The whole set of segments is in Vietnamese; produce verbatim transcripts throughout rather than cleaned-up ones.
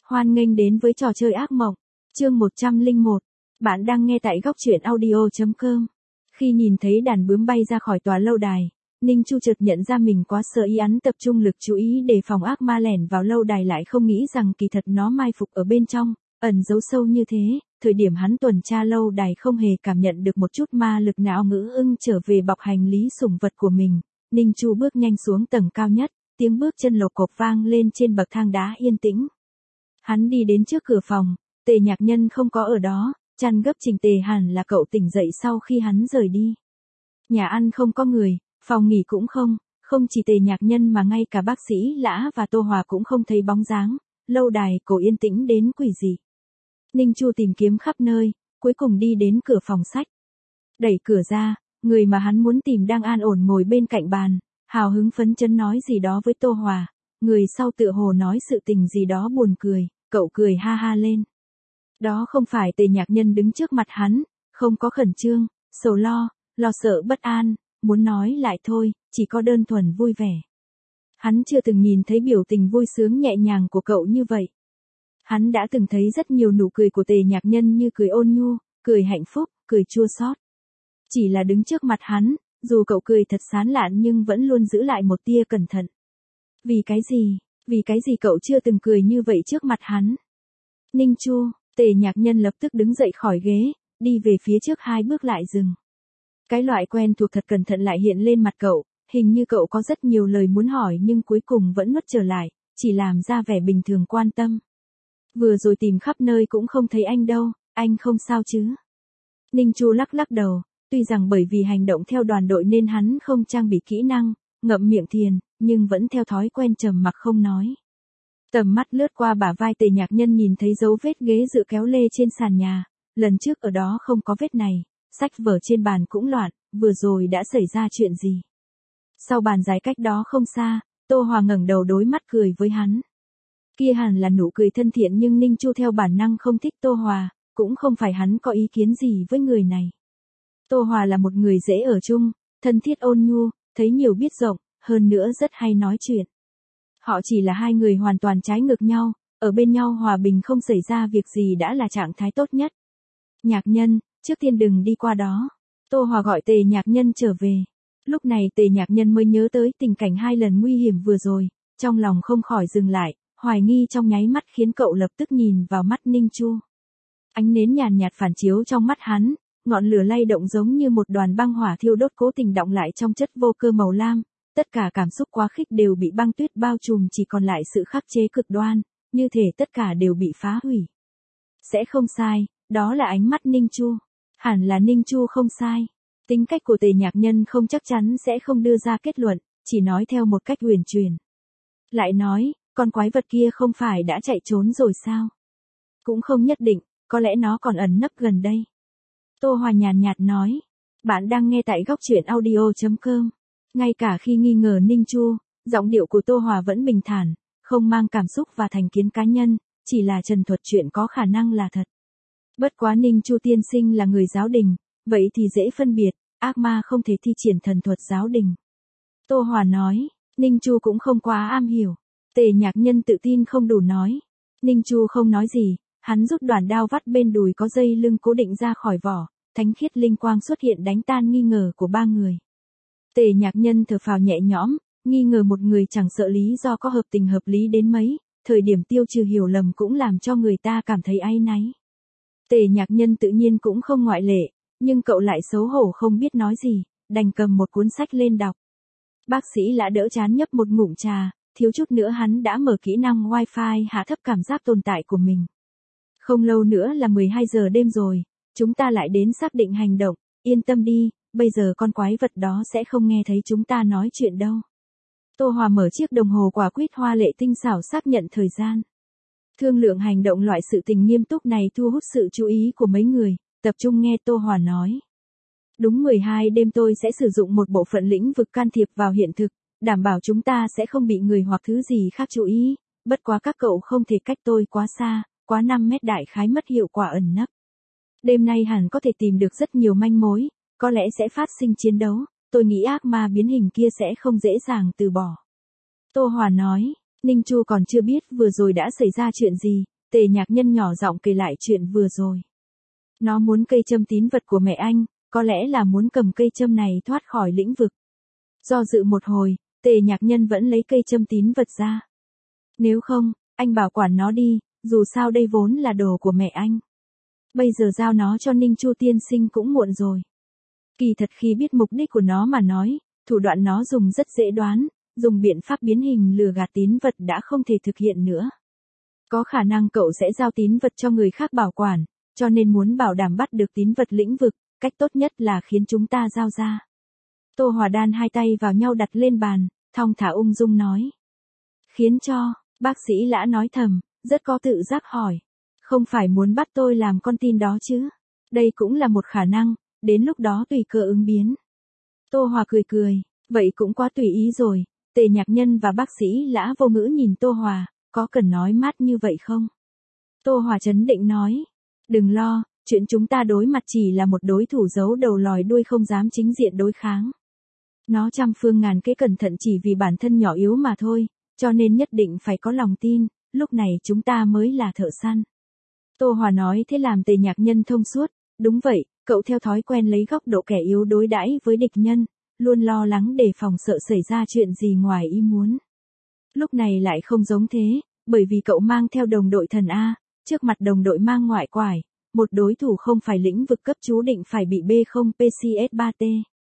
Hoan nghênh đến với trò chơi ác mộng. Chương một trăm lẻ một. Bạn đang nghe tại góc truyện audio chấm com. Khi nhìn thấy đàn bướm bay ra khỏi tòa lâu đài, Ninh Chu chợt nhận ra mình quá sơ ý, ắn tập trung lực chú ý đề phòng ác ma lẻn vào lâu đài, lại không nghĩ rằng kỳ thật nó mai phục ở bên trong, ẩn giấu sâu như thế. Thời điểm hắn tuần tra lâu đài không hề cảm nhận được một chút ma lực nào. Ngữ ưng trở về bọc hành lý sủng vật của mình, Ninh Chu bước nhanh xuống tầng cao nhất, tiếng bước chân lộc cộc vang lên trên bậc thang đá yên tĩnh. Hắn đi đến trước cửa phòng, Tề Nhạc Nhân không có ở đó, chăn gấp chỉnh tề, hẳn là cậu tỉnh dậy sau khi hắn rời đi. Nhà ăn không có người, phòng nghỉ cũng không, không chỉ Tề Nhạc Nhân mà ngay cả bác sĩ Lã và Tô Hòa cũng không thấy bóng dáng, lâu đài cổ yên tĩnh đến quỷ dị. Ninh Chu tìm kiếm khắp nơi, cuối cùng đi đến cửa phòng sách. Đẩy cửa ra, người mà hắn muốn tìm đang an ổn ngồi bên cạnh bàn, hào hứng phấn chấn nói gì đó với Tô Hòa, người sau tựa hồ nói sự tình gì đó buồn cười, cậu cười ha ha lên. Đó không phải Tề Nhạc Nhân đứng trước mặt hắn, không có khẩn trương, sầu lo, lo sợ bất an, muốn nói lại thôi, chỉ có đơn thuần vui vẻ. Hắn chưa từng nhìn thấy biểu tình vui sướng nhẹ nhàng của cậu như vậy. Hắn đã từng thấy rất nhiều nụ cười của Tề Nhạc Nhân như cười ôn nhu, cười hạnh phúc, cười chua xót. Chỉ là đứng trước mặt hắn, dù cậu cười thật sán lạn nhưng vẫn luôn giữ lại một tia cẩn thận. Vì cái gì, vì cái gì cậu chưa từng cười như vậy trước mặt hắn? Ninh Chu, Tề Nhạc Nhân lập tức đứng dậy khỏi ghế, đi về phía trước hai bước lại dừng. Cái loại quen thuộc thật cẩn thận lại hiện lên mặt cậu, hình như cậu có rất nhiều lời muốn hỏi nhưng cuối cùng vẫn nuốt trở lại, chỉ làm ra vẻ bình thường quan tâm. Vừa rồi tìm khắp nơi cũng không thấy anh đâu, anh không sao chứ? Ninh Chu lắc lắc đầu, tuy rằng bởi vì hành động theo đoàn đội nên hắn không trang bị kỹ năng, ngậm miệng thiền, nhưng vẫn theo thói quen trầm mặc không nói. Tầm mắt lướt qua bả vai Tề Nhạc Nhân, nhìn thấy dấu vết ghế dựa kéo lê trên sàn nhà, lần trước ở đó không có vết này, sách vở trên bàn cũng loạn, vừa rồi đã xảy ra chuyện gì? Sau bàn dài cách đó không xa, Tô Hòa ngẩng đầu đối mắt cười với hắn. Kia hẳn là nụ cười thân thiện nhưng Ninh Chu theo bản năng không thích Tô Hòa, cũng không phải hắn có ý kiến gì với người này. Tô Hòa là một người dễ ở chung, thân thiết ôn nhu, thấy nhiều biết rộng, hơn nữa rất hay nói chuyện. Họ chỉ là hai người hoàn toàn trái ngược nhau, ở bên nhau hòa bình không xảy ra việc gì đã là trạng thái tốt nhất. Nhạc Nhân, trước tiên đừng đi qua đó. Tô Hòa gọi Tề Nhạc Nhân trở về. Lúc này Tề Nhạc Nhân mới nhớ tới tình cảnh hai lần nguy hiểm vừa rồi, trong lòng không khỏi dừng lại, hoài nghi trong nháy mắt khiến cậu lập tức nhìn vào mắt Ninh Chu. Ánh nến nhàn nhạt phản chiếu trong mắt hắn, ngọn lửa lay động giống như một đoàn băng hỏa thiêu đốt cố tình đọng lại trong chất vô cơ màu lam, tất cả cảm xúc quá khích đều bị băng tuyết bao trùm, chỉ còn lại sự khắc chế cực đoan, như thể tất cả đều bị phá hủy. Sẽ không sai, đó là ánh mắt Ninh Chu. Hẳn là Ninh Chu không sai. Tính cách của Tề Nhạc Nhân không chắc chắn sẽ không đưa ra kết luận, chỉ nói theo một cách huyền truyền. Lại nói, con quái vật kia không phải đã chạy trốn rồi sao? Cũng không nhất định, có lẽ nó còn ẩn nấp gần đây. Tô Hòa nhàn nhạt nói, bạn đang nghe tại góc truyện audio chấm com. Ngay cả khi nghi ngờ Ninh Chu, giọng điệu của Tô Hòa vẫn bình thản, không mang cảm xúc và thành kiến cá nhân, chỉ là trần thuật chuyện có khả năng là thật. Bất quá Ninh Chu tiên sinh là người giáo đình, vậy thì dễ phân biệt, ác ma không thể thi triển thần thuật giáo đình. Tô Hòa nói, Ninh Chu cũng không quá am hiểu. Tề Nhạc Nhân tự tin không đủ nói. Ninh Chu không nói gì, hắn rút đoạn đao vắt bên đùi có dây lưng cố định ra khỏi vỏ, thánh khiết linh quang xuất hiện đánh tan nghi ngờ của ba người. Tề Nhạc Nhân thở phào nhẹ nhõm, nghi ngờ một người chẳng sợ lý do có hợp tình hợp lý đến mấy, thời điểm tiêu trừ hiểu lầm cũng làm cho người ta cảm thấy áy náy. Tề Nhạc Nhân tự nhiên cũng không ngoại lệ, nhưng cậu lại xấu hổ không biết nói gì, đành cầm một cuốn sách lên đọc. Bác sĩ Lã đỡ chán nhấp một ngụm trà, thiếu chút nữa hắn đã mở kỹ năng wifi hạ thấp cảm giác tồn tại của mình. Không lâu nữa là mười hai giờ đêm rồi, chúng ta lại đến xác định hành động, yên tâm đi, bây giờ con quái vật đó sẽ không nghe thấy chúng ta nói chuyện đâu. Tô Hòa mở chiếc đồng hồ quả quýt hoa lệ tinh xảo xác nhận thời gian. Thương lượng hành động loại sự tình nghiêm túc này thu hút sự chú ý của mấy người, tập trung nghe Tô Hòa nói. Đúng mười hai đêm tôi sẽ sử dụng một bộ phận lĩnh vực can thiệp vào hiện thực, đảm bảo chúng ta sẽ không bị người hoặc thứ gì khác chú ý, bất quá các cậu không thể cách tôi quá xa, quá năm mét đại khái mất hiệu quả ẩn nấp. Đêm nay hẳn có thể tìm được rất nhiều manh mối, có lẽ sẽ phát sinh chiến đấu, tôi nghĩ ác ma biến hình kia sẽ không dễ dàng từ bỏ. Tô Hòa nói, Ninh Chu còn chưa biết vừa rồi đã xảy ra chuyện gì, Tề Nhạc Nhân nhỏ giọng kể lại chuyện vừa rồi. Nó muốn cây châm tín vật của mẹ anh, có lẽ là muốn cầm cây châm này thoát khỏi lĩnh vực. Do dự một hồi, Tề Nhạc Nhân vẫn lấy cây châm tín vật ra. Nếu không, anh bảo quản nó đi, dù sao đây vốn là đồ của mẹ anh. Bây giờ giao nó cho Ninh Chu tiên sinh cũng muộn rồi. Kỳ thật khi biết mục đích của nó mà nói, thủ đoạn nó dùng rất dễ đoán, dùng biện pháp biến hình lừa gạt tín vật đã không thể thực hiện nữa. Có khả năng cậu sẽ giao tín vật cho người khác bảo quản, cho nên muốn bảo đảm bắt được tín vật lĩnh vực, cách tốt nhất là khiến chúng ta giao ra. Tô Hòa đan hai tay vào nhau đặt lên bàn, thong thả ung dung nói. Khiến cho, bác sĩ Lã nói thầm, rất có tự giác hỏi. Không phải muốn bắt tôi làm con tin đó chứ? Đây cũng là một khả năng, đến lúc đó tùy cơ ứng biến. Tô Hòa cười cười, vậy cũng quá tùy ý rồi. Tề Nhạc Nhân và bác sĩ Lã vô ngữ nhìn Tô Hòa, có cần nói mát như vậy không? Tô Hòa trấn định nói, đừng lo, chuyện chúng ta đối mặt chỉ là một đối thủ giấu đầu lòi đuôi không dám chính diện đối kháng. Nó trăm phương ngàn kế cẩn thận chỉ vì bản thân nhỏ yếu mà thôi, cho nên nhất định phải có lòng tin, lúc này chúng ta mới là thợ săn. Tô Hòa nói thế làm Tề Nhạc Nhân thông suốt, đúng vậy, cậu theo thói quen lấy góc độ kẻ yếu đối đãi với địch nhân, luôn lo lắng đề phòng sợ xảy ra chuyện gì ngoài ý muốn. Lúc này lại không giống thế, bởi vì cậu mang theo đồng đội thần A, trước mặt đồng đội mang ngoại quải, một đối thủ không phải lĩnh vực cấp chú định phải bị B không P C S ba T.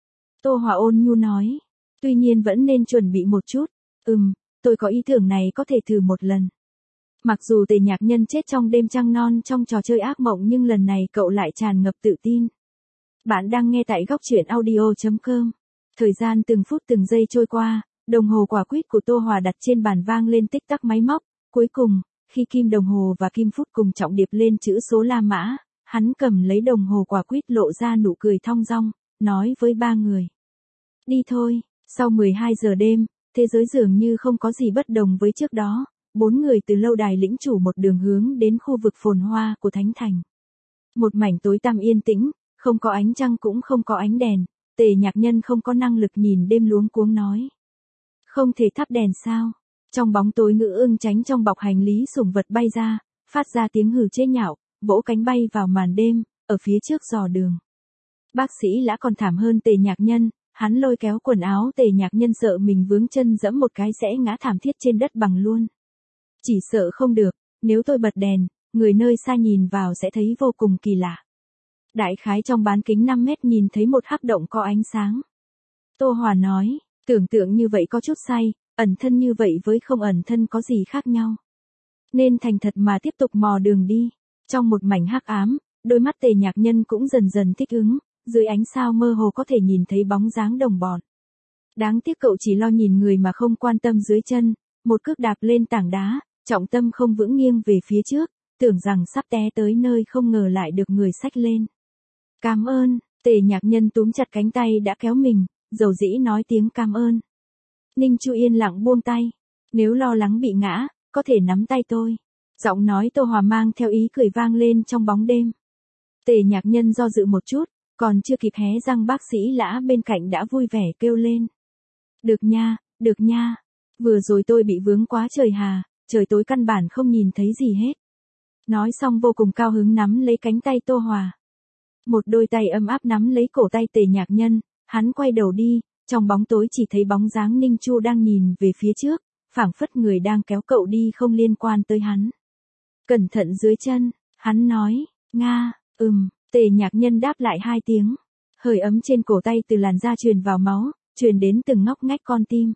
Tô Hòa ôn nhu nói, tuy nhiên vẫn nên chuẩn bị một chút, ừm, tôi có ý tưởng này có thể thử một lần. Mặc dù Tề Nhạc Nhân chết trong đêm trăng non trong trò chơi ác mộng nhưng lần này cậu lại tràn ngập tự tin. Bạn đang nghe tại góc truyện audio chấm com. Thời gian từng phút từng giây trôi qua, đồng hồ quả quýt của Tô Hòa đặt trên bàn vang lên tích tắc máy móc. Cuối cùng, khi kim đồng hồ và kim phút cùng trọng điệp lên chữ số La Mã, hắn cầm lấy đồng hồ quả quýt lộ ra nụ cười thong dong, nói với ba người. Đi thôi, sau mười hai giờ đêm, thế giới dường như không có gì bất đồng với trước đó. Bốn người từ lâu đài lĩnh chủ một đường hướng đến khu vực phồn hoa của Thánh Thành. Một mảnh tối tăm yên tĩnh, không có ánh trăng cũng không có ánh đèn, Tề Nhạc Nhân không có năng lực nhìn đêm luống cuống nói. Không thể thắp đèn sao? Trong bóng tối Ngữ Ưng tránh trong bọc hành lý sủng vật bay ra, phát ra tiếng hừ chế nhạo, vỗ cánh bay vào màn đêm, ở phía trước dò đường. Bác sĩ Lã còn thảm hơn Tề Nhạc Nhân, hắn lôi kéo quần áo Tề Nhạc Nhân sợ mình vướng chân dẫm một cái sẽ ngã thảm thiết trên đất bằng luôn. Chỉ sợ không được, nếu tôi bật đèn, người nơi xa nhìn vào sẽ thấy vô cùng kỳ lạ. Đại khái trong bán kính năm mét nhìn thấy một hắc động có ánh sáng. Tô Hòa nói, tưởng tượng như vậy có chút sai, ẩn thân như vậy với không ẩn thân có gì khác nhau. Nên thành thật mà tiếp tục mò đường đi. Trong một mảnh hắc ám, đôi mắt Tề Nhạc Nhân cũng dần dần thích ứng, dưới ánh sao mơ hồ có thể nhìn thấy bóng dáng đồng bọn. Đáng tiếc cậu chỉ lo nhìn người mà không quan tâm dưới chân, một cước đạp lên tảng đá. Trọng tâm không vững nghiêng về phía trước, tưởng rằng sắp té tới nơi không ngờ lại được người xách lên. Cảm ơn, Tề Nhạc Nhân túm chặt cánh tay đã kéo mình, dầu dĩ nói tiếng cảm ơn. Ninh Chu yên lặng buông tay, nếu lo lắng bị ngã, có thể nắm tay tôi. Giọng nói Tô Hòa mang theo ý cười vang lên trong bóng đêm. Tề Nhạc Nhân do dự một chút, còn chưa kịp hé răng bác sĩ Lã bên cạnh đã vui vẻ kêu lên. Được nha, được nha, vừa rồi tôi bị vướng quá trời hà. Trời tối căn bản không nhìn thấy gì hết. Nói xong vô cùng cao hứng nắm lấy cánh tay Tô Hòa. Một đôi tay ấm áp nắm lấy cổ tay Tề Nhạc Nhân, hắn quay đầu đi, trong bóng tối chỉ thấy bóng dáng Ninh Chu đang nhìn về phía trước, phảng phất người đang kéo cậu đi không liên quan tới hắn. Cẩn thận dưới chân, hắn nói, Nga, ừm, Tề Nhạc Nhân đáp lại hai tiếng. Hơi ấm trên cổ tay từ làn da truyền vào máu, truyền đến từng ngóc ngách con tim.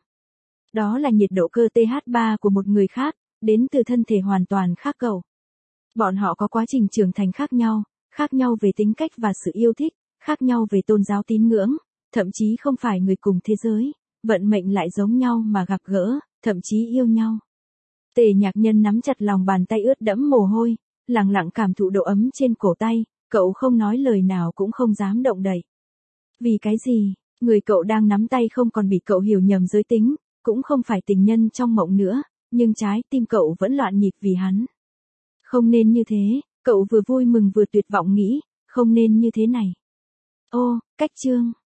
Đó là nhiệt độ cơ T H ba của một người khác, đến từ thân thể hoàn toàn khác cậu. Bọn họ có quá trình trưởng thành khác nhau, khác nhau về tính cách và sự yêu thích, khác nhau về tôn giáo tín ngưỡng, thậm chí không phải người cùng thế giới, vận mệnh lại giống nhau mà gặp gỡ, thậm chí yêu nhau. Tề Nhạc Nhân nắm chặt lòng bàn tay ướt đẫm mồ hôi, lặng lặng cảm thụ độ ấm trên cổ tay, cậu không nói lời nào cũng không dám động đậy. Vì cái gì, người cậu đang nắm tay không còn bị cậu hiểu nhầm giới tính, cũng không phải tình nhân trong mộng nữa, nhưng trái tim cậu vẫn loạn nhịp vì hắn. Không nên như thế, cậu vừa vui mừng vừa tuyệt vọng nghĩ, không nên như thế này. Ô, cách chương.